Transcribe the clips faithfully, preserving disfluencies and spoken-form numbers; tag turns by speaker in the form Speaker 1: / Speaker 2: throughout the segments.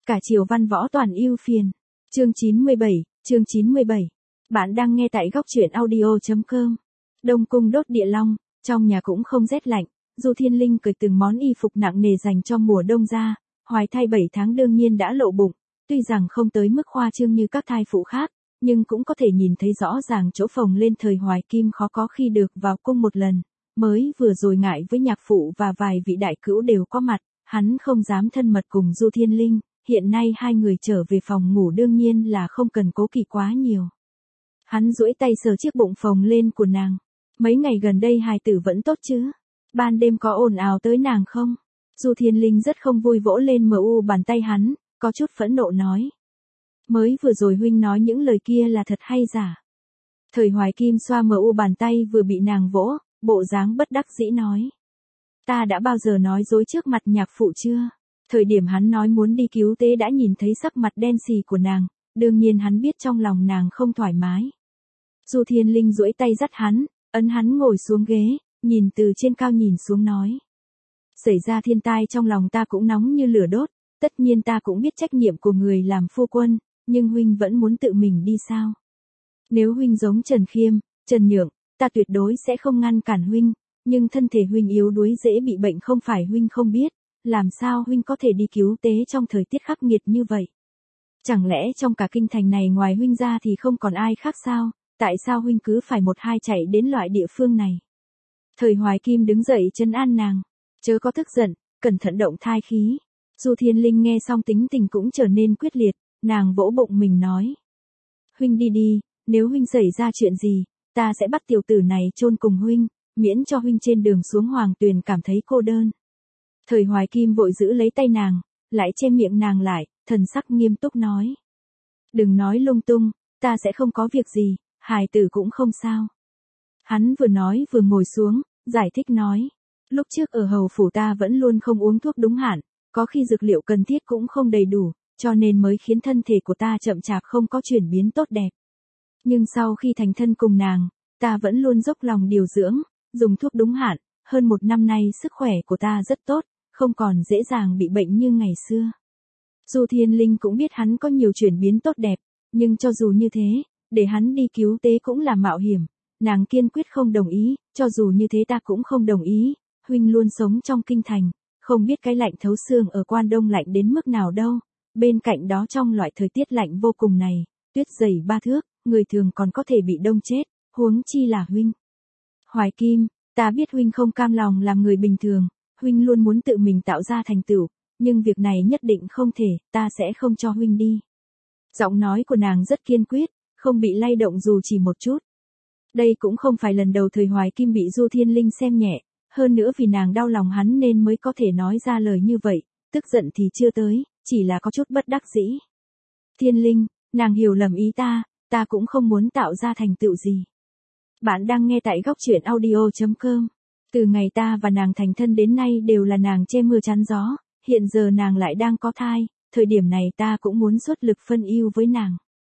Speaker 1: Cả triều văn võ toàn ưu phiền. Chương chín mươi bảy, chương chín mươi bảy. Bạn đang nghe tại góc truyện audio chấm com. Đông cung đốt địa long, trong nhà cũng không rét lạnh, Du Thiên Linh cởi từng món y phục nặng nề dành cho mùa đông ra, hoài thai bảy tháng đương nhiên đã lộ bụng, tuy rằng không tới mức khoa trương như các thai phụ khác, nhưng cũng có thể nhìn thấy rõ ràng chỗ phồng lên. Thời Hoài Kim khó có khi được vào cung một lần, mới vừa rồi ngại với nhạc phụ và vài vị đại cữu đều có mặt, hắn không dám thân mật cùng Du Thiên Linh. Hiện nay hai người trở về phòng ngủ đương nhiên là không cần cố kỵ quá nhiều. Hắn duỗi tay sờ chiếc bụng phồng lên của nàng. Mấy ngày gần đây hài tử vẫn tốt chứ? Ban đêm có ồn ào tới nàng không? Du Thiên Linh rất không vui vỗ lên mờ u bàn tay hắn, có chút phẫn nộ nói. Mới vừa rồi huynh nói những lời kia là thật hay giả? Thời Hoài Kim xoa mờ u bàn tay vừa bị nàng vỗ, bộ dáng bất đắc dĩ nói. Ta đã bao giờ nói dối trước mặt nhạc phụ chưa? Thời điểm hắn nói muốn đi cứu tế đã nhìn thấy sắc mặt đen xì của nàng, đương nhiên hắn biết trong lòng nàng không thoải mái. Du Thiên Linh duỗi tay dắt hắn, ấn hắn ngồi xuống ghế, nhìn từ trên cao nhìn xuống nói. Xảy ra thiên tai trong lòng ta cũng nóng như lửa đốt, tất nhiên ta cũng biết trách nhiệm của người làm phu quân, nhưng huynh vẫn muốn tự mình đi sao? Nếu huynh giống Trần Khiêm, Trần Nhượng, ta tuyệt đối sẽ không ngăn cản huynh, nhưng thân thể huynh yếu đuối dễ bị bệnh không phải huynh không biết. Làm sao huynh có thể đi cứu tế trong thời tiết khắc nghiệt như vậy? Chẳng lẽ trong cả kinh thành này ngoài huynh ra thì không còn ai khác sao? Tại sao huynh cứ phải một hai chạy đến loại địa phương này? Thời Hoài Kim đứng dậy trấn an nàng. Chớ có tức giận, cẩn thận động thai khí. Du Thiên Linh nghe xong tính tình cũng trở nên quyết liệt, nàng vỗ bụng mình nói. Huynh đi đi, nếu huynh xảy ra chuyện gì, ta sẽ bắt tiểu tử này chôn cùng huynh, miễn cho huynh trên đường xuống Hoàng Tuyền cảm thấy cô đơn. Thời Hoài Kim vội giữ lấy tay nàng, lại che miệng nàng lại, thần sắc nghiêm túc nói. Đừng nói lung tung, ta sẽ không có việc gì, hài tử cũng không sao. Hắn vừa nói vừa ngồi xuống, giải thích nói. Lúc trước ở hầu phủ ta vẫn luôn không uống thuốc đúng hạn, có khi dược liệu cần thiết cũng không đầy đủ, cho nên mới khiến thân thể của ta chậm chạp không có chuyển biến tốt đẹp. Nhưng sau khi thành thân cùng nàng, ta vẫn luôn dốc lòng điều dưỡng, dùng thuốc đúng hạn, hơn một năm nay sức khỏe của ta rất tốt. Không còn dễ dàng bị bệnh như ngày xưa. Du Thiên Linh cũng biết hắn có nhiều chuyển biến tốt đẹp, nhưng cho dù như thế, để hắn đi cứu tế cũng là mạo hiểm, nàng kiên quyết không đồng ý, cho dù như thế ta cũng không đồng ý, huynh luôn sống trong kinh thành, không biết cái lạnh thấu xương ở Quan Đông lạnh đến mức nào đâu, bên cạnh đó trong loại thời tiết lạnh vô cùng này, tuyết dày ba thước, người thường còn có thể bị đông chết, huống chi là huynh. Hoài Kim, ta biết huynh không cam lòng làm người bình thường. Huynh luôn muốn tự mình tạo ra thành tựu, nhưng việc này nhất định không thể, ta sẽ không cho huynh đi. Giọng nói của nàng rất kiên quyết, không bị lay động dù chỉ một chút. Đây cũng không phải lần đầu Thời Hoài Kim bị Du Thiên Linh xem nhẹ, hơn nữa vì nàng đau lòng hắn nên mới có thể nói ra lời như vậy, tức giận thì chưa tới, chỉ là có chút bất đắc dĩ. Thiên Linh, nàng hiểu lầm ý ta, ta cũng không muốn tạo ra thành tựu gì. Bạn đang nghe tại góc truyện audio chấm com. Từ ngày ta và nàng thành thân đến nay đều là nàng che mưa chắn gió, hiện giờ nàng lại đang có thai, thời điểm này ta cũng muốn xuất lực phân ưu với nàng.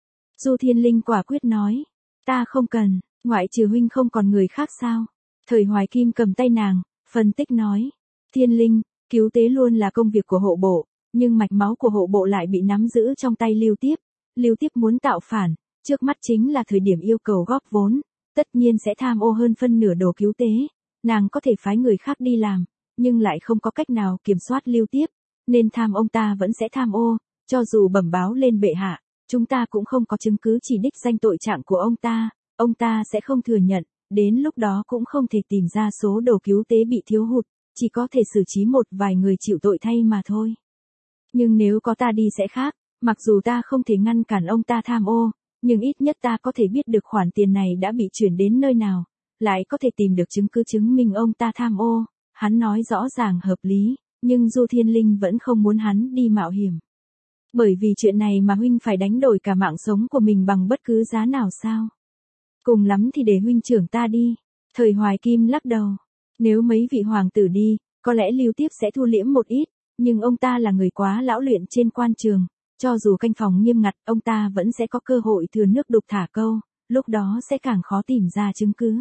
Speaker 1: Du Thiên Linh quả quyết nói, ta không cần, ngoại trừ huynh không còn người khác sao? Thời Hoài Kim cầm tay nàng, phân tích nói, Thiên Linh, cứu tế luôn là công việc của hộ bộ, nhưng mạch máu của hộ bộ lại bị nắm giữ trong tay Lưu Tiếp, Lưu Tiếp muốn tạo phản, trước mắt chính là thời điểm yêu cầu góp vốn, tất nhiên sẽ tham ô hơn phân nửa đồ cứu tế. Nàng có thể phái người khác đi làm, nhưng lại không có cách nào kiểm soát Lưu Tiếp, nên tham ông ta vẫn sẽ tham ô, cho dù bẩm báo lên bệ hạ, chúng ta cũng không có chứng cứ chỉ đích danh tội trạng của ông ta, ông ta sẽ không thừa nhận, đến lúc đó cũng không thể tìm ra số đồ cứu tế bị thiếu hụt, chỉ có thể xử trí một vài người chịu tội thay mà thôi. Nhưng nếu có ta đi sẽ khác, mặc dù ta không thể ngăn cản ông ta tham ô, nhưng ít nhất ta có thể biết được khoản tiền này đã bị chuyển đến nơi nào. Lại có thể tìm được chứng cứ chứng minh ông ta tham ô, hắn nói rõ ràng hợp lý, nhưng Du Thiên Linh vẫn không muốn hắn đi mạo hiểm. Bởi vì chuyện này mà huynh phải đánh đổi cả mạng sống của mình bằng bất cứ giá nào sao? Cùng lắm thì để huynh trưởng ta đi. Thời Hoài Kim lắc đầu, nếu mấy vị hoàng tử đi, có lẽ Lưu Tiếp sẽ thu liễm một ít, nhưng ông ta là người quá lão luyện trên quan trường, cho dù canh phòng nghiêm ngặt, ông ta vẫn sẽ có cơ hội thừa nước đục thả câu, lúc đó sẽ càng khó tìm ra chứng cứ.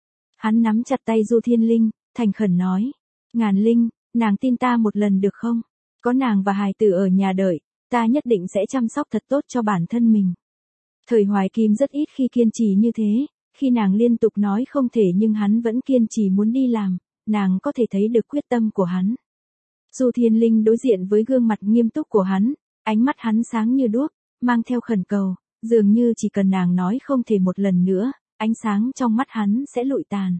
Speaker 1: Hắn nắm chặt tay Du Thiên Linh, thành khẩn nói. Ngàn Linh, nàng tin ta một lần được không? Có nàng và hài tử ở nhà đợi, ta nhất định sẽ chăm sóc thật tốt cho bản thân mình. Thời Hoài Kim rất ít khi kiên trì như thế, khi nàng liên tục nói không thể nhưng hắn vẫn kiên trì muốn đi làm, nàng có thể thấy được quyết tâm của hắn. Du Thiên Linh đối diện với gương mặt nghiêm túc của hắn, ánh mắt hắn sáng như đuốc, mang theo khẩn cầu, dường như chỉ cần nàng nói không thể một lần nữa, ánh sáng trong mắt hắn sẽ lụi tàn.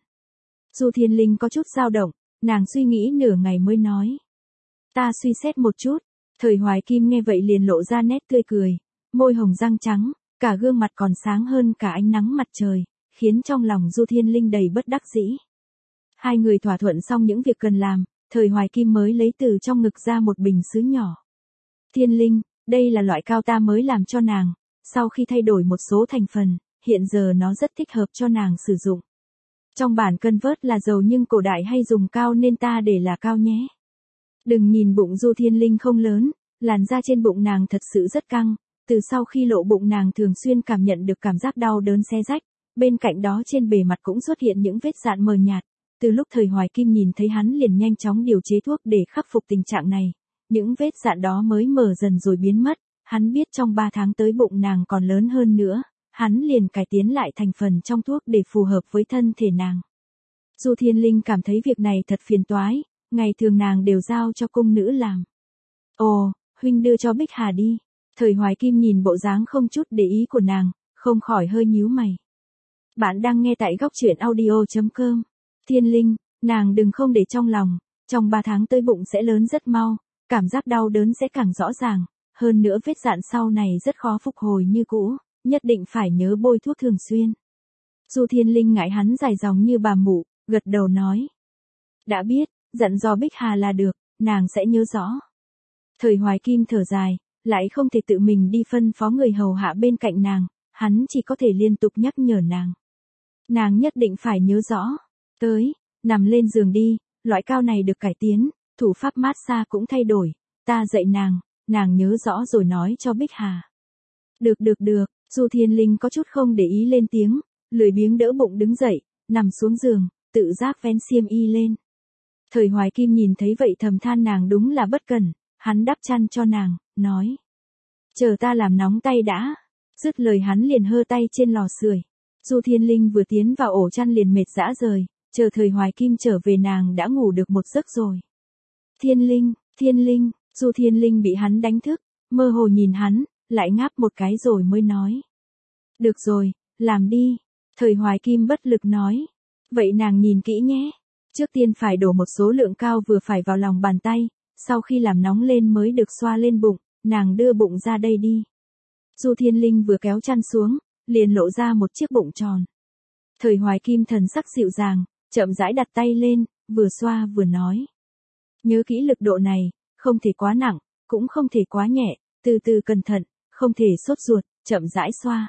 Speaker 1: Du Thiên Linh có chút dao động, nàng suy nghĩ nửa ngày mới nói. Ta suy xét một chút. Thời Hoài Kim nghe vậy liền lộ ra nét tươi cười, môi hồng răng trắng, cả gương mặt còn sáng hơn cả ánh nắng mặt trời, khiến trong lòng Du Thiên Linh đầy bất đắc dĩ. Hai người thỏa thuận xong những việc cần làm, Thời Hoài Kim mới lấy từ trong ngực ra một bình sứ nhỏ. Thiên Linh, đây là loại cao ta mới làm cho nàng, sau khi thay đổi một số thành phần, hiện giờ nó rất thích hợp cho nàng sử dụng. Trong bản cân vớt là dầu nhưng cổ đại hay dùng cao nên ta để là cao nhé. Đừng nhìn bụng Du Thiên Linh không lớn, làn da trên bụng nàng thật sự rất căng, từ sau khi lộ bụng nàng thường xuyên cảm nhận được cảm giác đau đớn xé rách, bên cạnh đó trên bề mặt cũng xuất hiện những vết dạn mờ nhạt. Từ lúc Thời Hoài Kim nhìn thấy hắn liền nhanh chóng điều chế thuốc để khắc phục tình trạng này, những vết dạn đó mới mờ dần rồi biến mất, hắn biết trong ba tháng tới bụng nàng còn lớn hơn nữa, hắn liền cải tiến lại thành phần trong thuốc để phù hợp với thân thể nàng. Du Thiên Linh cảm thấy việc này thật phiền toái, ngày thường nàng đều giao cho cung nữ làm. Ồ, huynh đưa cho Bích Hà đi. Thời Hoài Kim nhìn bộ dáng không chút để ý của nàng, không khỏi hơi nhíu mày. Bạn đang nghe tại góc truyện audio chấm com. Thiên Linh, nàng đừng không để trong lòng, trong ba tháng tới bụng sẽ lớn rất mau, cảm giác đau đớn sẽ càng rõ ràng, hơn nữa vết dạn sau này rất khó phục hồi như cũ, nhất định phải nhớ bôi thuốc thường xuyên. Du Thiên Linh ngại hắn dài dòng như bà mụ, gật đầu nói. Đã biết, dặn dò Bích Hà là được, nàng sẽ nhớ rõ. Thời Hoài Kim thở dài, lại không thể tự mình đi phân phó người hầu hạ bên cạnh nàng, hắn chỉ có thể liên tục nhắc nhở nàng. Nàng nhất định phải nhớ rõ. Tới, nằm lên giường đi, loại cao này được cải tiến, thủ pháp massage cũng thay đổi, ta dạy nàng, nàng nhớ rõ rồi nói cho Bích Hà. Được được được, Du Thiên Linh có chút không để ý lên tiếng, lười biếng đỡ bụng đứng dậy, nằm xuống giường, tự giác vén xiêm y lên. Thời Hoài Kim nhìn thấy vậy thầm than nàng đúng là bất cẩn, hắn đắp chăn cho nàng, nói. Chờ ta làm nóng tay đã. Dứt lời hắn liền hơ tay trên lò sưởi. Du Thiên Linh vừa tiến vào ổ chăn liền mệt dã rời, chờ Thời Hoài Kim trở về nàng đã ngủ được một giấc rồi. Thiên Linh, Thiên Linh, Du Thiên Linh bị hắn đánh thức, mơ hồ nhìn hắn, lại ngáp một cái rồi mới nói. Được rồi, làm đi. Thời Hoài Kim bất lực nói. Vậy nàng nhìn kỹ nhé. Trước tiên phải đổ một số lượng cao vừa phải vào lòng bàn tay, sau khi làm nóng lên mới được xoa lên bụng, nàng đưa bụng ra đây đi. Du Thiên Linh vừa kéo chăn xuống, liền lộ ra một chiếc bụng tròn. Thời Hoài Kim thần sắc dịu dàng, chậm rãi đặt tay lên, vừa xoa vừa nói. Nhớ kỹ lực độ này, không thể quá nặng, cũng không thể quá nhẹ, từ từ cẩn thận, không thể sốt ruột, chậm rãi xoa.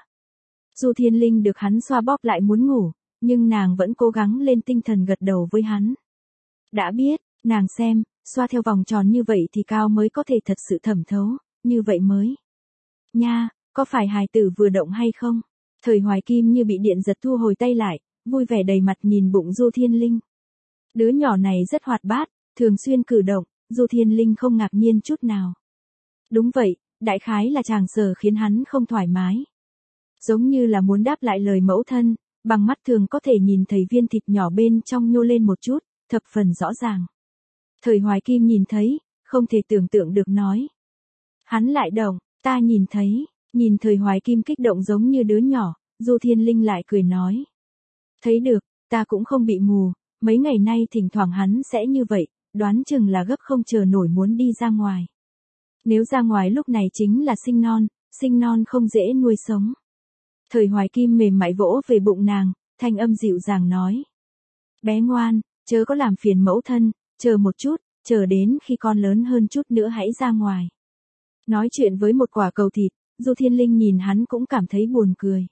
Speaker 1: Du Thiên Linh được hắn xoa bóp lại muốn ngủ, nhưng nàng vẫn cố gắng lên tinh thần gật đầu với hắn. Đã biết, nàng xem, xoa theo vòng tròn như vậy thì cao mới có thể thật sự thẩm thấu, như vậy mới. Nha, có phải hài tử vừa động hay không? Thời Hoài Kim như bị điện giật thu hồi tay lại, vui vẻ đầy mặt nhìn bụng Du Thiên Linh. Đứa nhỏ này rất hoạt bát, thường xuyên cử động, Du Thiên Linh không ngạc nhiên chút nào. Đúng vậy, đại khái là chàng sở khiến hắn không thoải mái. Giống như là muốn đáp lại lời mẫu thân, bằng mắt thường có thể nhìn thấy viên thịt nhỏ bên trong nhô lên một chút, thập phần rõ ràng. Thời Hoài Kim nhìn thấy, không thể tưởng tượng được nói. Hắn lại động, ta nhìn thấy, nhìn Thời Hoài Kim kích động giống như đứa nhỏ, Du Thiên Linh lại cười nói. Thấy được, ta cũng không bị mù, mấy ngày nay thỉnh thoảng hắn sẽ như vậy, đoán chừng là gấp không chờ nổi muốn đi ra ngoài. Nếu ra ngoài lúc này chính là sinh non, sinh non không dễ nuôi sống. Thời Hoài Kim mềm mại vỗ về bụng nàng, thanh âm dịu dàng nói. Bé ngoan, chớ có làm phiền mẫu thân, chờ một chút, chờ đến khi con lớn hơn chút nữa hãy ra ngoài. Nói chuyện với một quả cầu thịt, Du Thiên Linh nhìn hắn cũng cảm thấy buồn cười.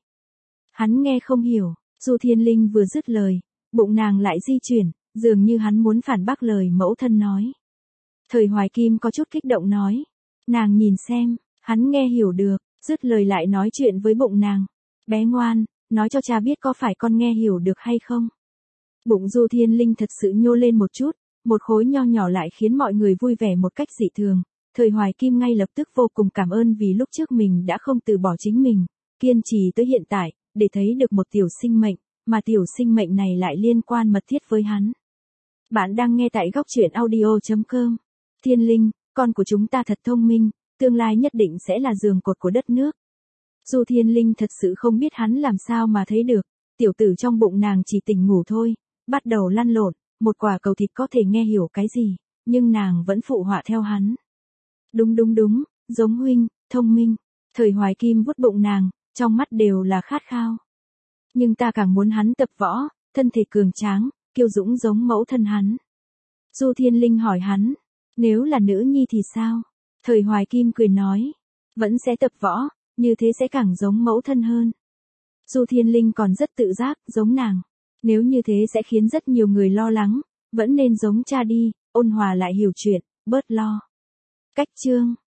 Speaker 1: Hắn nghe không hiểu, Du Thiên Linh vừa dứt lời, bụng nàng lại di chuyển, dường như hắn muốn phản bác lời mẫu thân nói. Thời Hoài Kim có chút kích động nói. Nàng nhìn xem, hắn nghe hiểu được, dứt lời lại nói chuyện với bụng nàng. Bé ngoan, nói cho cha biết có phải con nghe hiểu được hay không? Bụng Du Thiên Linh thật sự nhô lên một chút, một khối nho nhỏ lại khiến mọi người vui vẻ một cách dị thường, Thời Hoài Kim ngay lập tức vô cùng cảm ơn vì lúc trước mình đã không từ bỏ chính mình, kiên trì tới hiện tại, để thấy được một tiểu sinh mệnh, mà tiểu sinh mệnh này lại liên quan mật thiết với hắn. Bạn đang nghe tại góc truyện audio.com. Thiên Linh, con của chúng ta thật thông minh, tương lai nhất định sẽ là giường cột của đất nước. Du Thiên Linh thật sự không biết hắn làm sao mà thấy được, tiểu tử trong bụng nàng chỉ tỉnh ngủ thôi, bắt đầu lăn lộn, một quả cầu thịt có thể nghe hiểu cái gì, nhưng nàng vẫn phụ họa theo hắn. Đúng đúng đúng, giống huynh, thông minh. Thời Hoài Kim vuốt bụng nàng, trong mắt đều là khát khao. Nhưng ta càng muốn hắn tập võ, thân thể cường tráng, kiêu dũng giống mẫu thân hắn. Du Thiên Linh hỏi hắn, nếu là nữ nhi thì sao? Thời Hoài Kim cười nói, vẫn sẽ tập võ, như thế sẽ càng giống mẫu thân hơn. Du Thiên Linh còn rất tự giác, giống nàng. Nếu như thế sẽ khiến rất nhiều người lo lắng, vẫn nên giống cha đi, ôn hòa lại hiểu chuyện, bớt lo. Cách chương